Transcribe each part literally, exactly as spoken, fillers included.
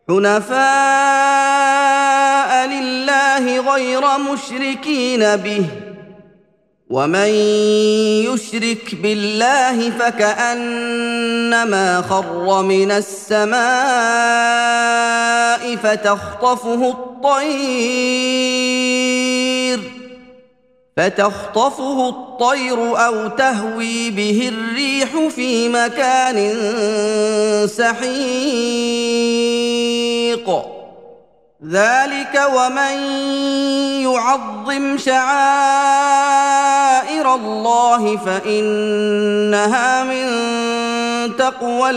حنفاء لله غير مشركين به، ومن يشرك بالله فكأنما خر من السماء فتخطفه الطير فتخطفه الطير أو تهوي به الريح في مكان سحيق. ذلك ومن يعظم شعائر الله فإنها من تقوى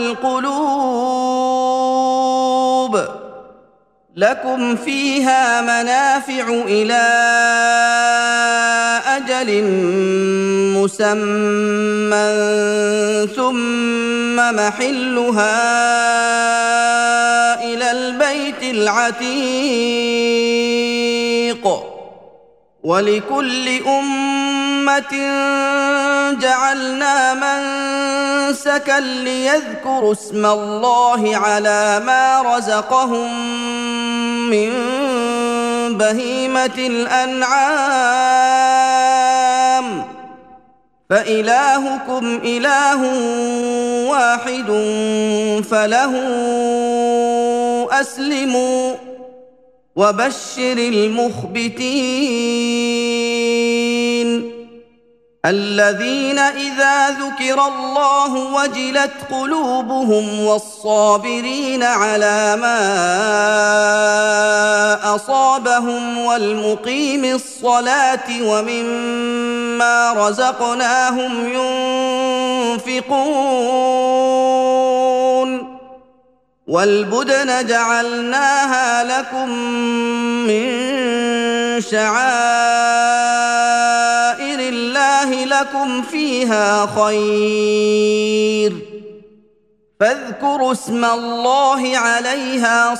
القلوب. لكم فيها منافع إلى أجل مسمى ثم محلها إلى البيت العتيق. ولكل أمة جعلنا منسكا ليذكروا اسم الله على ما رزقهم من بهيمة الأنعام، فإلهكم إله واحد فله أسلموا وبشر المخبتين الذين إذا ذكر الله وجلت قلوبهم والصابرين على ما أصابهم والمقيم الصلاة ومما رزقناهم ينفقون. والبدن جعلناها لكم من شعائر الله لكم فيها خير، فاذكروا اسم الله عليها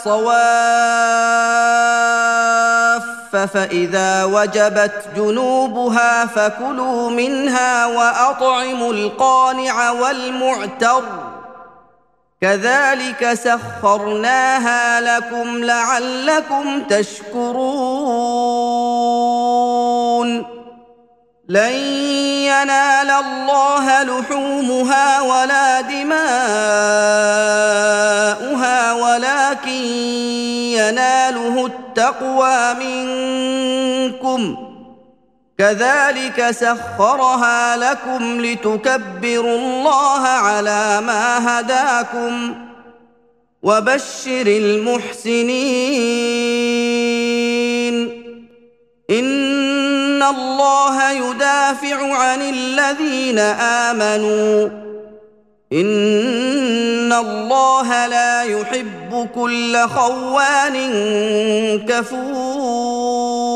صواف، فإذا وجبت جنوبها فكلوا منها وأطعموا القانع والمعتر، كذلك سخرناها لكم لعلكم تشكرون. لن ينال الله لحومها ولا دماؤها ولكن يناله التقوى منكم، كذلك سخرها لكم لتكبروا الله على ما هداكم وبشر المحسنين. إن الله يدافع عن الذين آمنوا، إن الله لا يحب كل خوان كفور.